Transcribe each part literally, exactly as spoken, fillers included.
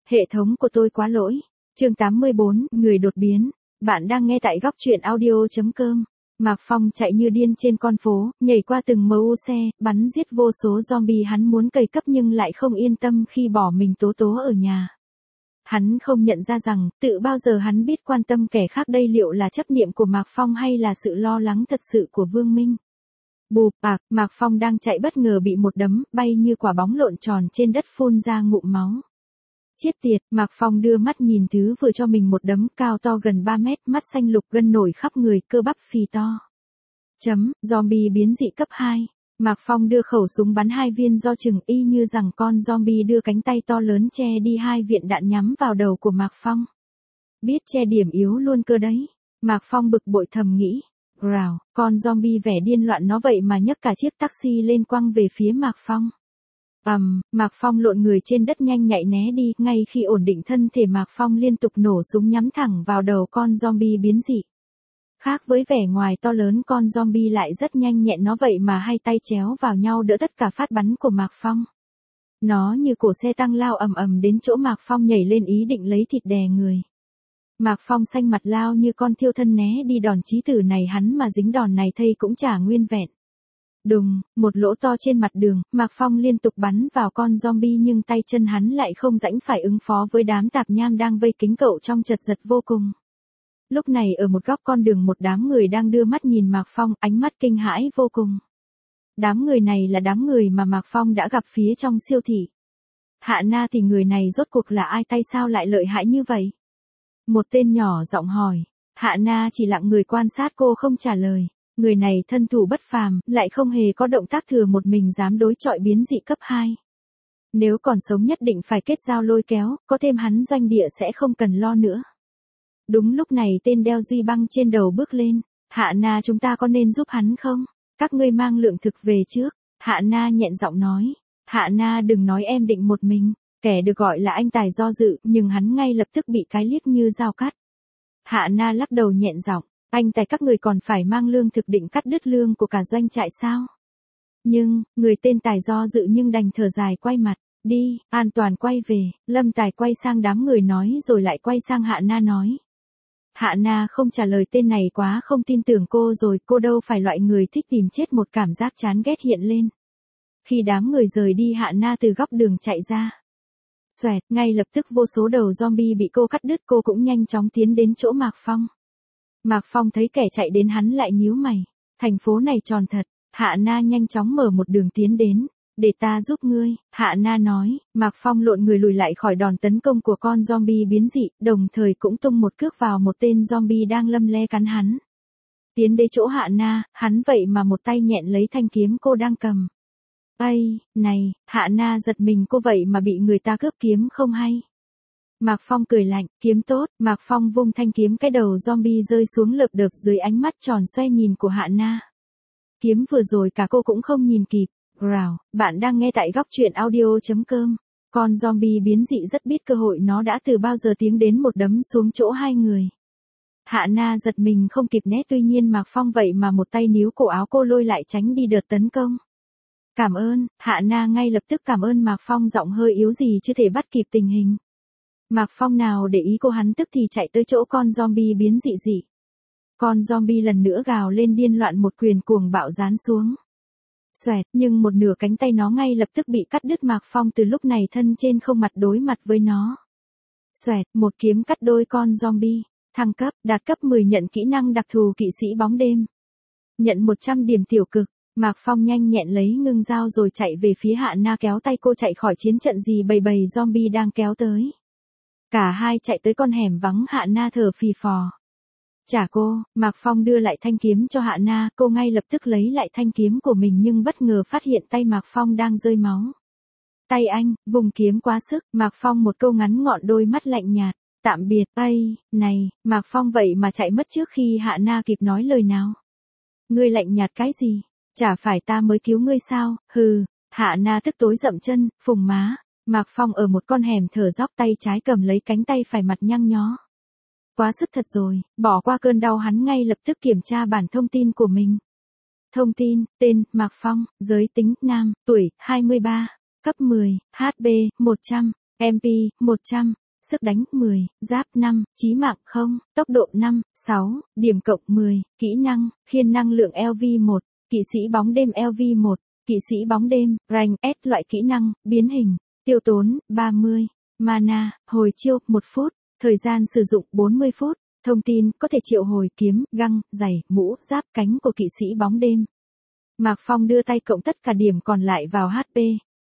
Hệ thống của tôi quá lỗi. Chương tám mươi bốn, người đột biến. Bạn đang nghe tại góc truyện audio chấm com. Mạc Phong chạy như điên trên con phố, nhảy qua từng em u xe, bắn giết vô số zombie. Hắn muốn cày cấp nhưng lại không yên tâm khi bỏ mình tố tố ở nhà. Hắn không nhận ra rằng, tự bao giờ hắn biết quan tâm kẻ khác đây liệu là chấp niệm của Mạc Phong hay là sự lo lắng thật sự của Vương Minh. Bụp bạc, Mạc Phong đang chạy bất ngờ bị một đấm, bay như quả bóng lộn tròn trên đất phun ra ngụm máu. Chết tiệt, Mạc Phong đưa mắt nhìn thứ vừa cho mình một đấm, cao to gần ba mét, mắt xanh lục, gân nổi khắp người, cơ bắp phì to. Chấm, zombie biến dị cấp hai. Mạc Phong đưa khẩu súng bắn hai viên do chừng y như rằng con zombie đưa cánh tay to lớn che đi hai viện đạn nhắm vào đầu của Mạc Phong. Biết che điểm yếu luôn cơ đấy. Mạc Phong bực bội thầm nghĩ. Rào, con zombie vẻ điên loạn nó vậy mà nhấc cả chiếc taxi lên quăng về phía Mạc Phong. Ầm, um, Mạc Phong lộn người trên đất nhanh nhạy né đi, ngay khi ổn định thân thể Mạc Phong liên tục nổ súng nhắm thẳng vào đầu con zombie biến dị. Khác với vẻ ngoài to lớn, con zombie lại rất nhanh nhẹn, nó vậy mà hai tay chéo vào nhau đỡ tất cả phát bắn của Mạc Phong. Nó như cổ xe tăng lao ầm ầm đến chỗ Mạc Phong, nhảy lên ý định lấy thịt đè người. Mạc Phong xanh mặt lao như con thiêu thân né đi đòn chí tử này, hắn mà dính đòn này thây cũng chả nguyên vẹn. Đùng, một lỗ to trên mặt đường, Mạc Phong liên tục bắn vào con zombie nhưng tay chân hắn lại không rãnh phải ứng phó với đám tạp nham đang vây kín cậu trong chật vật vô cùng. Lúc này ở một góc con đường, một đám người đang đưa mắt nhìn Mạc Phong, ánh mắt kinh hãi vô cùng. Đám người này là đám người mà Mạc Phong đã gặp phía trong siêu thị. Hạ Na thì người này rốt cuộc là ai, tay sao lại lợi hại như vậy? Một tên nhỏ giọng hỏi. Hạ Na chỉ lặng người quan sát cô không trả lời. Người này thân thủ bất phàm, lại không hề có động tác thừa một mình dám đối chọi biến dị cấp hai. Nếu còn sống nhất định phải kết giao lôi kéo, có thêm hắn doanh địa sẽ không cần lo nữa. Đúng lúc này tên đeo duy băng trên đầu bước lên. Hạ Na, chúng ta có nên giúp hắn không? Các ngươi mang lượng thực về trước. Hạ Na nhẹn giọng nói. Hạ Na, đừng nói em định một mình. Kẻ được gọi là anh tài do dự, nhưng hắn ngay lập tức bị cái liếc như dao cắt. Hạ Na lắc đầu nhẹn giọng. Anh tài, các người còn phải mang lương thực, định cắt đứt lương của cả doanh trại sao? Nhưng, người tên Tài do dự nhưng đành thở dài quay mặt. Đi, an toàn quay về. Lâm Tài quay sang đám người nói rồi lại quay sang Hạ Na nói. Hạ Na không trả lời, tên này quá không tin tưởng cô rồi, cô đâu phải loại người thích tìm chết. Một cảm giác chán ghét hiện lên. Khi đám người rời đi, Hạ Na từ góc đường chạy ra. Xoẹt, ngay lập tức vô số đầu zombie bị cô cắt đứt, cô cũng nhanh chóng tiến đến chỗ Mạc Phong. Mạc Phong thấy kẻ chạy đến hắn lại nhíu mày. Thành phố này tròn thật. Hạ Na nhanh chóng mở một đường tiến đến. Để ta giúp ngươi, Hạ Na nói. Mạc Phong lộn người lùi lại khỏi đòn tấn công của con zombie biến dị, đồng thời cũng tung một cước vào một tên zombie đang lâm le cắn hắn. Tiến đến chỗ Hạ Na, hắn vậy mà một tay nhẹn lấy thanh kiếm cô đang cầm. Ây, này, Hạ Na giật mình, cô vậy mà bị người ta cướp kiếm không hay. Mạc Phong cười lạnh, kiếm tốt. Mạc Phong vung thanh kiếm, cái đầu zombie rơi xuống lợp đợp dưới ánh mắt tròn xoe nhìn của Hạ Na. Kiếm vừa rồi cả cô cũng không nhìn kịp. Rào, bạn đang nghe tại góc truyện audio chấm com. Con zombie biến dị rất biết cơ hội, nó đã từ bao giờ tiến đến một đấm xuống chỗ hai người. Hạ Na giật mình không kịp né, tuy nhiên Mạc Phong vậy mà một tay níu cổ áo cô lôi lại tránh đi đợt tấn công. Cảm ơn. Hạ Na ngay lập tức cảm ơn Mạc Phong, giọng hơi yếu gì chưa thể bắt kịp tình hình. Mạc Phong nào để ý cô, hắn tức thì chạy tới chỗ con zombie biến dị dị. Con zombie lần nữa gào lên điên loạn, một quyền cuồng bạo giáng xuống. Xoẹt, nhưng một nửa cánh tay nó ngay lập tức bị cắt đứt. Mạc Phong từ lúc này thân trên không mặt đối mặt với nó. Xoẹt, một kiếm cắt đôi con zombie. Thăng cấp, đạt cấp mười, nhận kỹ năng đặc thù kỵ sĩ bóng đêm. Nhận một trăm điểm tiểu cực. Mạc Phong nhanh nhẹn lấy ngưng dao rồi chạy về phía Hạ Na, kéo tay cô chạy khỏi chiến trận gì bầy bầy zombie đang kéo tới. Cả hai chạy tới con hẻm vắng, Hạ Na thở phì phò. Trả cô. Mạc Phong đưa lại thanh kiếm cho Hạ Na, cô ngay lập tức lấy lại thanh kiếm của mình nhưng bất ngờ phát hiện tay Mạc Phong đang rơi máu. Tay anh, vùng kiếm quá sức. Mạc Phong một câu ngắn ngọn, đôi mắt lạnh nhạt. Tạm biệt. Ây, này, Mạc Phong vậy mà chạy mất trước khi Hạ Na kịp nói lời nào. Ngươi lạnh nhạt cái gì? Chả phải ta mới cứu ngươi sao? Hừ. Hạ Na tức tối dậm chân, phùng má. Mạc Phong ở một con hẻm thở dốc, tay trái cầm lấy cánh tay phải, mặt nhăn nhó. Quá sức thật rồi. Bỏ qua cơn đau, hắn ngay lập tức kiểm tra bản thông tin của mình. Thông tin, tên, Mạc Phong, giới tính, nam, tuổi, hai mươi ba, cấp mười, hát bê, một trăm, em pê, một trăm, sức đánh mười, giáp năm, chí mạng không, tốc độ năm, sáu, điểm cộng mười, kỹ năng, khiên năng lượng lờ vê một, kỵ sĩ bóng đêm lờ vê một, kỵ sĩ bóng đêm, rank S loại kỹ năng, biến hình, tiêu tốn, ba mươi, mana, hồi chiêu, một phút, thời gian sử dụng bốn mươi phút, thông tin, có thể triệu hồi kiếm, găng, giày, mũ, giáp cánh của kỵ sĩ bóng đêm. Mạc Phong đưa tay cộng tất cả điểm còn lại vào hát pê.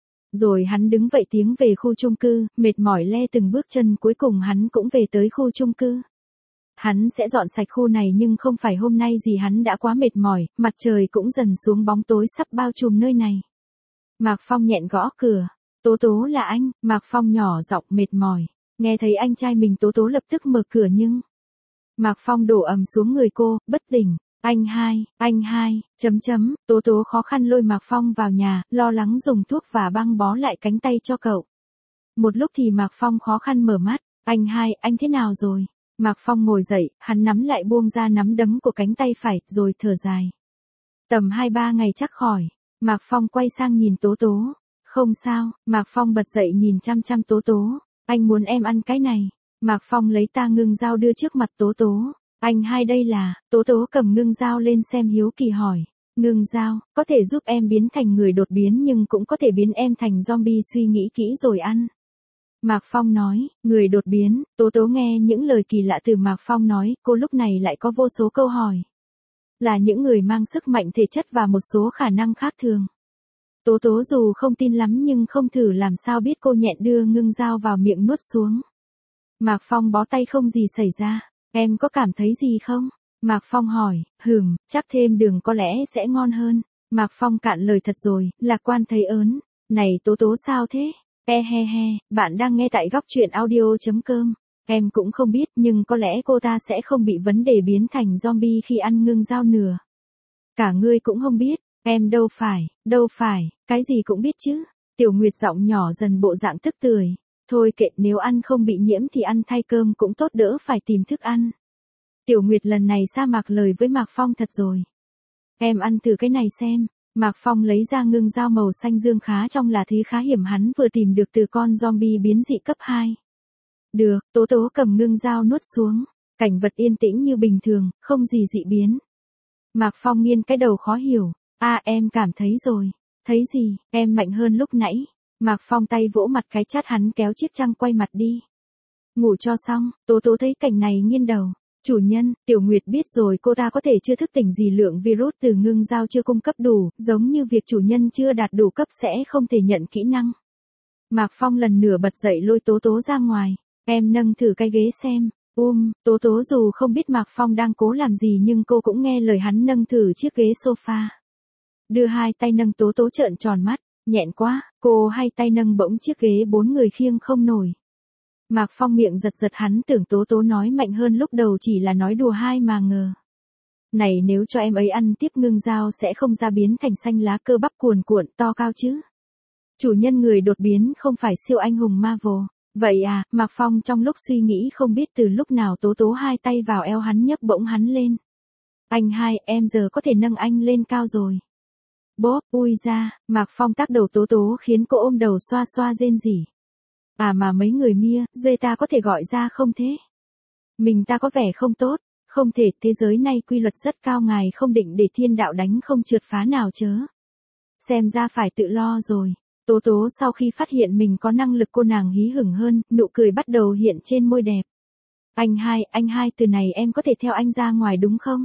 Rồi hắn đứng vậy tiến về khu chung cư, mệt mỏi le từng bước chân cuối cùng hắn cũng về tới khu chung cư. Hắn sẽ dọn sạch khu này nhưng không phải hôm nay gì hắn đã quá mệt mỏi, mặt trời cũng dần xuống bóng tối sắp bao trùm nơi này. Mạc Phong nhẹn gõ cửa. Tố Tố là anh, Mạc Phong nhỏ giọng mệt mỏi. Nghe thấy anh trai mình Tố Tố lập tức mở cửa nhưng... Mạc Phong đổ ầm xuống người cô, bất tỉnh. Anh hai, anh hai, chấm chấm, Tố Tố khó khăn lôi Mạc Phong vào nhà, lo lắng dùng thuốc và băng bó lại cánh tay cho cậu. Một lúc thì Mạc Phong khó khăn mở mắt, anh hai, anh thế nào rồi? Mạc Phong ngồi dậy, hắn nắm lại buông ra nắm đấm của cánh tay phải, rồi thở dài. Tầm hai ba ngày chắc khỏi. Mạc Phong quay sang nhìn Tố Tố. Không sao, Mạc Phong bật dậy nhìn chăm chăm Tố Tố. Anh muốn em ăn cái này. Mạc Phong lấy ta ngưng dao đưa trước mặt Tố Tố. Anh hai đây là, Tố Tố cầm ngưng dao lên xem hiếu kỳ hỏi. Ngưng dao, có thể giúp em biến thành người đột biến nhưng cũng có thể biến em thành zombie, suy nghĩ kỹ rồi ăn. Mạc Phong nói, người đột biến, Tố Tố nghe những lời kỳ lạ từ Mạc Phong nói, cô lúc này lại có vô số câu hỏi. Là những người mang sức mạnh thể chất và một số khả năng khác thường. Tố Tố dù không tin lắm nhưng không thử làm sao biết, cô nhẹn đưa ngưng dao vào miệng nuốt xuống. Mạc Phong bó tay không gì xảy ra, em có cảm thấy gì không? Mạc Phong hỏi, hừm, chắc thêm đường có lẽ sẽ ngon hơn. Mạc Phong cạn lời thật rồi, lạc quan thấy ớn. Này Tố Tố sao thế? E he he, bạn đang nghe tại góc truyện audio chấm com. Em cũng không biết nhưng có lẽ cô ta sẽ không bị vấn đề biến thành zombie khi ăn ngưng dao nửa. Cả ngươi cũng không biết, em đâu phải, đâu phải, cái gì cũng biết chứ. Tiểu Nguyệt giọng nhỏ dần bộ dạng tức tưởi. Thôi kệ, nếu ăn không bị nhiễm thì ăn thay cơm cũng tốt, đỡ phải tìm thức ăn. Tiểu Nguyệt lần này sa mạc lời với Mạc Phong thật rồi. Em ăn thử cái này xem. Mạc Phong lấy ra ngưng dao màu xanh dương khá trong là thứ khá hiểm hắn vừa tìm được từ con zombie biến dị cấp hai. Được, Tố Tố cầm ngưng dao nuốt xuống. Cảnh vật yên tĩnh như bình thường, không gì dị biến. Mạc Phong nghiêng cái đầu khó hiểu. À em cảm thấy rồi. Thấy gì, em mạnh hơn lúc nãy. Mạc Phong tay vỗ mặt cái chát hắn kéo chiếc chăn quay mặt đi. Ngủ cho xong, Tố Tố thấy cảnh này nghiêng đầu. Chủ nhân, Tiểu Nguyệt biết rồi, cô ta có thể chưa thức tỉnh gì, lượng virus từ ngưng dao chưa cung cấp đủ, giống như việc chủ nhân chưa đạt đủ cấp sẽ không thể nhận kỹ năng. Mạc Phong lần nữa bật dậy lôi Tố Tố ra ngoài. Em nâng thử cái ghế xem. Um, Tố Tố dù không biết Mạc Phong đang cố làm gì nhưng cô cũng nghe lời hắn nâng thử chiếc ghế sofa. Đưa hai tay nâng, Tố Tố trợn tròn mắt, nhẹn quá, cô hai tay nâng bỗng chiếc ghế bốn người khiêng không nổi. Mạc Phong miệng giật giật, hắn tưởng Tố Tố nói mạnh hơn lúc đầu chỉ là nói đùa hai mà ngờ. Này nếu cho em ấy ăn tiếp ngưng dao sẽ không ra biến thành xanh lá cơ bắp cuồn cuộn to cao chứ. Chủ nhân người đột biến không phải siêu anh hùng Marvel. Vậy à, Mạc Phong trong lúc suy nghĩ không biết từ lúc nào Tố Tố hai tay vào eo hắn nhấc bỗng hắn lên. Anh hai, em giờ có thể nâng anh lên cao rồi. Bốp, ui ra, Mạc Phong tác đầu Tố Tố khiến cô ôm đầu xoa xoa rên rỉ. À mà mấy người Mia, dê ta có thể gọi ra không thế? Mình ta có vẻ không tốt, không thể, thế giới này quy luật rất cao, ngài không định để thiên đạo đánh không trượt phá nào chớ. Xem ra phải tự lo rồi. Tố Tố sau khi phát hiện mình có năng lực cô nàng hí hửng hơn, nụ cười bắt đầu hiện trên môi đẹp. Anh hai, anh hai, từ này em có thể theo anh ra ngoài đúng không?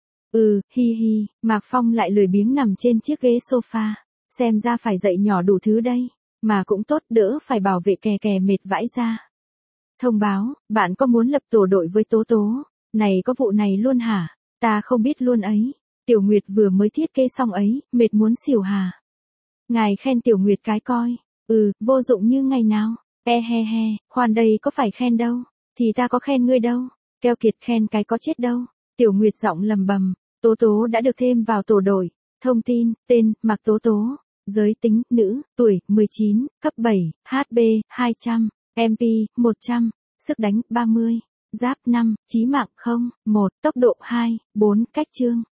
Ừ, hi hi, Mạc Phong lại lười biếng nằm trên chiếc ghế sofa. Xem ra phải dạy nhỏ đủ thứ đây. Mà cũng tốt, đỡ phải bảo vệ kè kè mệt vãi ra. Thông báo, bạn có muốn lập tổ đội với Tố Tố? Này có vụ này luôn hả? Ta không biết luôn ấy. Tiểu Nguyệt vừa mới thiết kế xong ấy, mệt muốn xỉu hả? Ngài khen Tiểu Nguyệt cái coi. Ừ, vô dụng như ngày nào. E he he, khoan đây có phải khen đâu. Thì ta có khen ngươi đâu. Keo kiệt, khen cái có chết đâu. Tiểu Nguyệt giọng lầm bầm. Tố Tố đã được thêm vào tổ đội. Thông tin, tên, Mạc Tố Tố. Giới tính, nữ, tuổi, mười chín, cấp bảy, hát pê, hai trăm, em pê, một trăm, sức đánh, ba mươi, giáp năm, chí mạng không, một, tốc độ hai, bốn, cách chương.